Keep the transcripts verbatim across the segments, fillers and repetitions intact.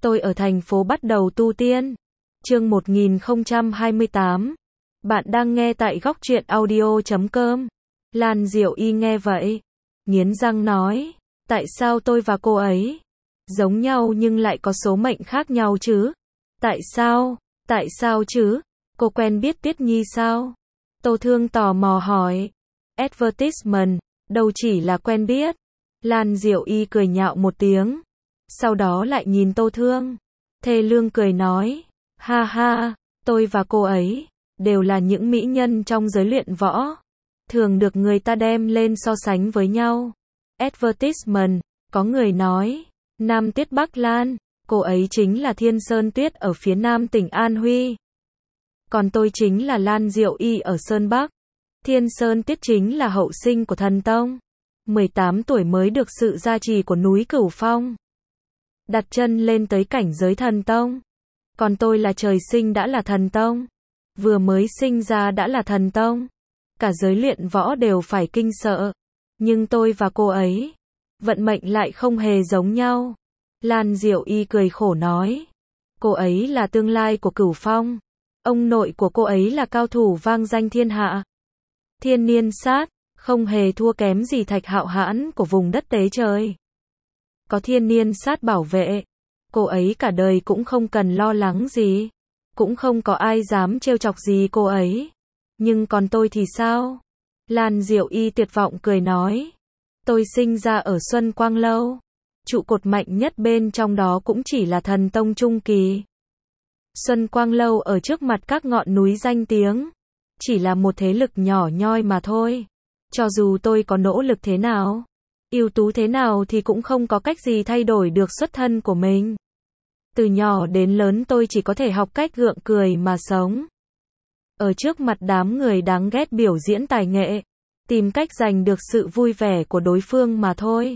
Tôi ở thành phố bắt đầu tu tiên. Chương một nghìn không trăm hai mươi tám. Bạn đang nghe tại góc truyện audio chấm com. Lan Diệu Y nghe vậy, nghiến răng nói, tại sao tôi và cô ấy giống nhau nhưng lại có số mệnh khác nhau chứ? Tại sao? Tại sao chứ? Cô quen biết Tiết Nhi sao? Tô Thương tò mò hỏi. Advertisement, đâu chỉ là quen biết. Lan Diệu Y cười nhạo một tiếng, sau đó lại nhìn Tô Thương, thê lương cười nói, ha ha, tôi và cô ấy đều là những mỹ nhân trong giới luyện võ, thường được người ta đem lên so sánh với nhau. Advertisement, có người nói, Nam Tuyết Bắc Lan, cô ấy chính là Thiên Sơn Tuyết ở phía nam tỉnh An Huy. Còn tôi chính là Lan Diệu Y ở Sơn Bắc. Thiên Sơn Tuyết chính là hậu sinh của thần tông, mười tám tuổi mới được sự gia trì của núi Cửu Phong, đặt chân lên tới cảnh giới thần tông. Còn tôi là trời sinh đã là thần tông, vừa mới sinh ra đã là thần tông. Cả giới luyện võ đều phải kinh sợ. Nhưng tôi và cô ấy, vận mệnh lại không hề giống nhau. Lan Diệu Y cười khổ nói, cô ấy là tương lai của Cửu Phong. Ông nội của cô ấy là cao thủ vang danh thiên hạ. Thiên Niên Sát, không hề thua kém gì Thạch Hạo Hãn của vùng đất Tế Trời. Có Thiên Niên Sát bảo vệ, cô ấy cả đời cũng không cần lo lắng gì, cũng không có ai dám trêu chọc gì cô ấy. Nhưng còn tôi thì sao? Lan Diệu Y tuyệt vọng cười nói, tôi sinh ra ở Xuân Quang Lâu, trụ cột mạnh nhất bên trong đó cũng chỉ là thần tông trung kỳ. Xuân Quang Lâu ở trước mặt các ngọn núi danh tiếng, chỉ là một thế lực nhỏ nhoi mà thôi. Cho dù tôi có nỗ lực thế nào, ưu tú thế nào thì cũng không có cách gì thay đổi được xuất thân của mình. Từ nhỏ đến lớn tôi chỉ có thể học cách gượng cười mà sống. Ở trước mặt đám người đáng ghét biểu diễn tài nghệ, tìm cách giành được sự vui vẻ của đối phương mà thôi.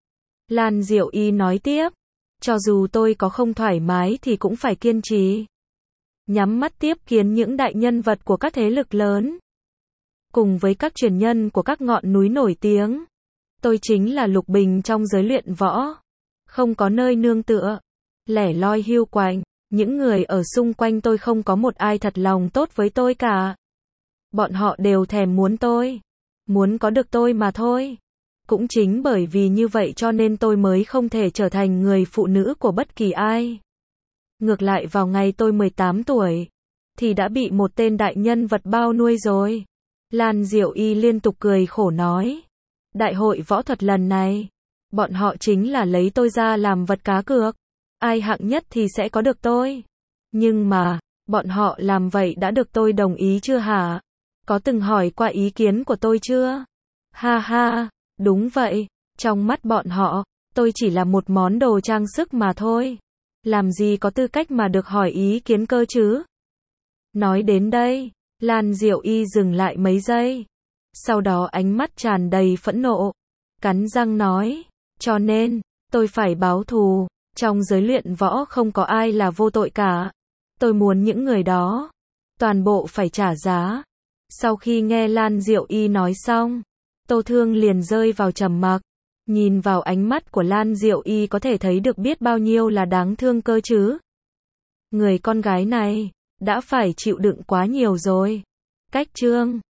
Lan Diệu Y nói tiếp, cho dù tôi có không thoải mái thì cũng phải kiên trì, nhắm mắt tiếp kiến những đại nhân vật của các thế lực lớn, cùng với các truyền nhân của các ngọn núi nổi tiếng. Tôi chính là lục bình trong giới luyện võ, không có nơi nương tựa, lẻ loi hiu quạnh. Những người ở xung quanh tôi không có một ai thật lòng tốt với tôi cả. Bọn họ đều thèm muốn tôi, muốn có được tôi mà thôi. Cũng chính bởi vì như vậy cho nên tôi mới không thể trở thành người phụ nữ của bất kỳ ai. Ngược lại vào ngày tôi mười tám tuổi, thì đã bị một tên đại nhân vật bao nuôi rồi. Lan Diệu Y liên tục cười khổ nói, đại hội võ thuật lần này, bọn họ chính là lấy tôi ra làm vật cá cược. Ai hạng nhất thì sẽ có được tôi. Nhưng mà, bọn họ làm vậy đã được tôi đồng ý chưa hả? Có từng hỏi qua ý kiến của tôi chưa? Ha ha, đúng vậy, trong mắt bọn họ, tôi chỉ là một món đồ trang sức mà thôi. Làm gì có tư cách mà được hỏi ý kiến cơ chứ? Nói đến đây, Lan Diệu Y dừng lại mấy giây. Sau đó ánh mắt tràn đầy phẫn nộ, cắn răng nói, cho nên, tôi phải báo thù. Trong giới luyện võ không có ai là vô tội cả. Tôi muốn những người đó, toàn bộ phải trả giá. Sau khi nghe Lan Diệu Y nói xong, Tô Thương liền rơi vào trầm mặc. Nhìn vào ánh mắt của Lan Diệu Y có thể thấy được biết bao nhiêu là đáng thương cơ chứ. Người con gái này, đã phải chịu đựng quá nhiều rồi. Cách chương